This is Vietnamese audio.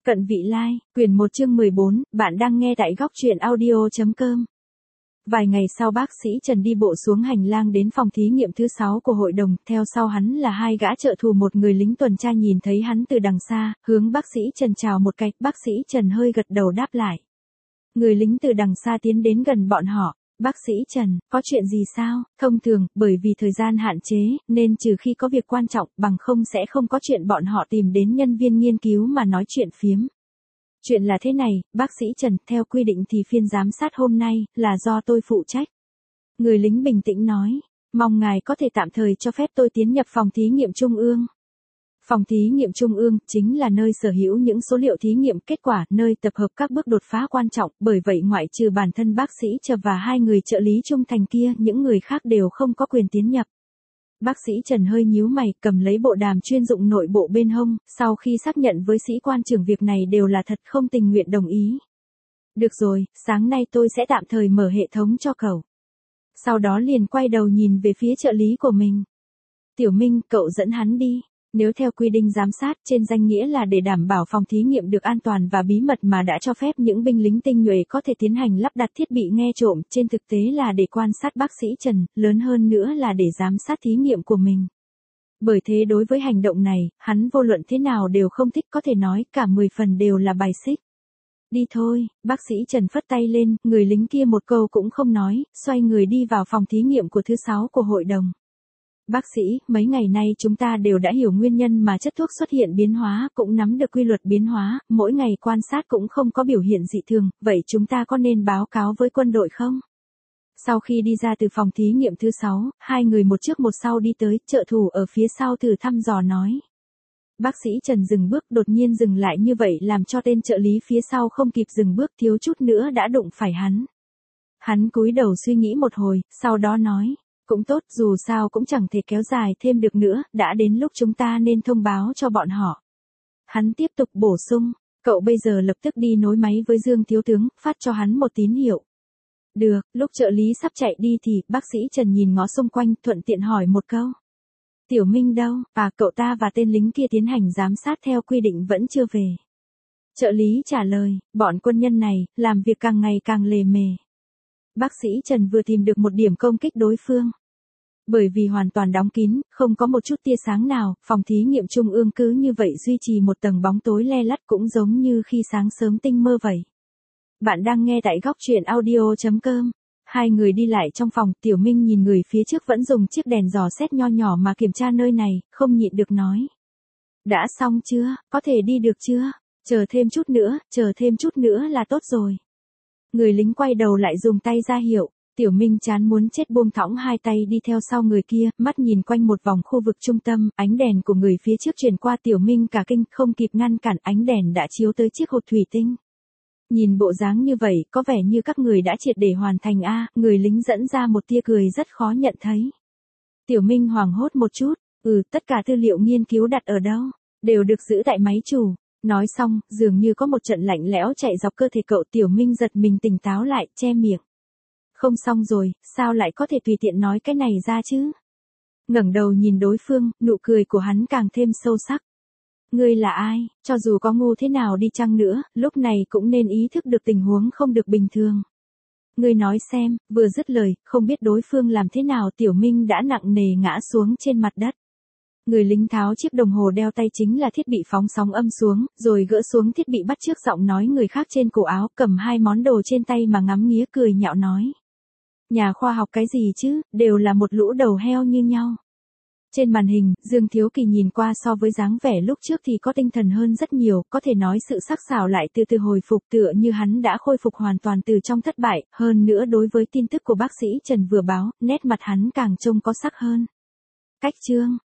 Cận vị lai, quyển 1 chương 14, bạn đang nghe tại góc truyện audio.com. Vài ngày sau bác sĩ Trần đi bộ xuống hành lang đến phòng thí nghiệm thứ 6 của hội đồng, theo sau hắn là hai gã trợ thủ một người lính tuần tra nhìn thấy hắn từ đằng xa, hướng bác sĩ Trần chào một cái, bác sĩ Trần hơi gật đầu đáp lại. Người lính từ đằng xa tiến đến gần bọn họ. Bác sĩ Trần, có chuyện gì sao? Thông thường, bởi vì thời gian hạn chế, nên trừ khi có việc quan trọng, bằng không sẽ không có chuyện bọn họ tìm đến nhân viên nghiên cứu mà nói chuyện phiếm. Chuyện là thế này, bác sĩ Trần, theo quy định thì phiên giám sát hôm nay, là do tôi phụ trách. Người lính bình tĩnh nói, mong ngài có thể tạm thời cho phép tôi tiến nhập phòng thí nghiệm trung ương. Phòng thí nghiệm trung ương chính là nơi sở hữu những số liệu thí nghiệm kết quả, nơi tập hợp các bước đột phá quan trọng, bởi vậy ngoại trừ bản thân bác sĩ Trần và hai người trợ lý trung thành kia, những người khác đều không có quyền tiến nhập. Bác sĩ Trần hơi nhíu mày, cầm lấy bộ đàm chuyên dụng nội bộ bên hông, sau khi xác nhận với sĩ quan trưởng việc này đều là thật, không tình nguyện đồng ý. Được rồi, sáng nay tôi sẽ tạm thời mở hệ thống cho cậu. Sau đó liền quay đầu nhìn về phía trợ lý của mình. Tiểu Minh, cậu dẫn hắn đi. Nếu theo quy định giám sát, trên danh nghĩa là để đảm bảo phòng thí nghiệm được an toàn và bí mật mà đã cho phép những binh lính tinh nhuệ có thể tiến hành lắp đặt thiết bị nghe trộm, trên thực tế là để quan sát bác sĩ Trần, lớn hơn nữa là để giám sát thí nghiệm của mình. Bởi thế đối với hành động này, hắn vô luận thế nào đều không thích, có thể nói cả 10 phần đều là bài xích. Đi thôi, bác sĩ Trần phất tay lên, người lính kia một câu cũng không nói, xoay người đi vào phòng thí nghiệm của thứ 6 của hội đồng. Bác sĩ, mấy ngày nay chúng ta đều đã hiểu nguyên nhân mà chất thuốc xuất hiện biến hóa, cũng nắm được quy luật biến hóa, mỗi ngày quan sát cũng không có biểu hiện dị thường, vậy chúng ta có nên báo cáo với quân đội không? Sau khi đi ra từ phòng thí nghiệm thứ 6, hai người một trước một sau đi tới, trợ thủ ở phía sau thử thăm dò nói. Bác sĩ Trần dừng bước, đột nhiên dừng lại như vậy làm cho tên trợ lý phía sau không kịp dừng bước, thiếu chút nữa đã đụng phải hắn. Hắn cúi đầu suy nghĩ một hồi, sau đó nói. Cũng tốt, dù sao cũng chẳng thể kéo dài thêm được nữa, đã đến lúc chúng ta nên thông báo cho bọn họ. Hắn tiếp tục bổ sung, cậu bây giờ lập tức đi nối máy với Dương thiếu tướng, phát cho hắn một tín hiệu. Được, lúc trợ lý sắp chạy đi thì, bác sĩ Trần nhìn ngó xung quanh, thuận tiện hỏi một câu. Tiểu Minh đâu? Cậu ta và tên lính kia tiến hành giám sát theo quy định vẫn chưa về. Trợ lý trả lời, bọn quân nhân này, làm việc càng ngày càng lề mề. Bác sĩ Trần vừa tìm được một điểm công kích đối phương. Bởi vì hoàn toàn đóng kín, không có một chút tia sáng nào, phòng thí nghiệm trung ương cứ như vậy duy trì một tầng bóng tối le lắt, cũng giống như khi sáng sớm tinh mơ vậy. Bạn đang nghe tại góc truyện audio.com. Hai người đi lại trong phòng, Tiểu Minh nhìn người phía trước vẫn dùng chiếc đèn dò xét nho nhỏ mà kiểm tra nơi này, không nhịn được nói. Đã xong chưa, có thể đi được chưa? Chờ thêm chút nữa là tốt rồi. Người lính quay đầu lại dùng tay ra hiệu, Tiểu Minh chán muốn chết buông thõng hai tay đi theo sau người kia, mắt nhìn quanh một vòng khu vực trung tâm, ánh đèn của người phía trước truyền qua Tiểu Minh cả kinh, không kịp ngăn cản, ánh đèn đã chiếu tới chiếc hộp thủy tinh. Nhìn bộ dáng như vậy, có vẻ như các người đã triệt để hoàn thành người lính dẫn ra một tia cười rất khó nhận thấy. Tiểu Minh hoảng hốt một chút, tất cả tư liệu nghiên cứu đặt ở đâu, đều được giữ tại máy chủ. Nói xong, dường như có một trận lạnh lẽo chạy dọc cơ thể cậu. Tiểu Minh giật mình tỉnh táo lại, che miệng. Không xong rồi, sao lại có thể tùy tiện nói cái này ra chứ? Ngẩng đầu nhìn đối phương, nụ cười của hắn càng thêm sâu sắc. Ngươi là ai, cho dù có ngu thế nào đi chăng nữa, lúc này cũng nên ý thức được tình huống không được bình thường. Ngươi nói xem, vừa dứt lời, không biết đối phương làm thế nào Tiểu Minh đã nặng nề ngã xuống trên mặt đất. Người lính tháo chiếc đồng hồ đeo tay chính là thiết bị phóng sóng âm xuống, rồi gỡ xuống thiết bị bắt chước giọng nói người khác trên cổ áo, cầm hai món đồ trên tay mà ngắm nghía cười nhạo nói. Nhà khoa học cái gì chứ, đều là một lũ đầu heo như nhau. Trên màn hình, Dương Thiếu Kỳ nhìn qua so với dáng vẻ lúc trước thì có tinh thần hơn rất nhiều, có thể nói sự sắc sảo lại từ từ hồi phục, tựa như hắn đã khôi phục hoàn toàn từ trong thất bại, hơn nữa đối với tin tức của bác sĩ Trần vừa báo, nét mặt hắn càng trông có sắc hơn. Cách chương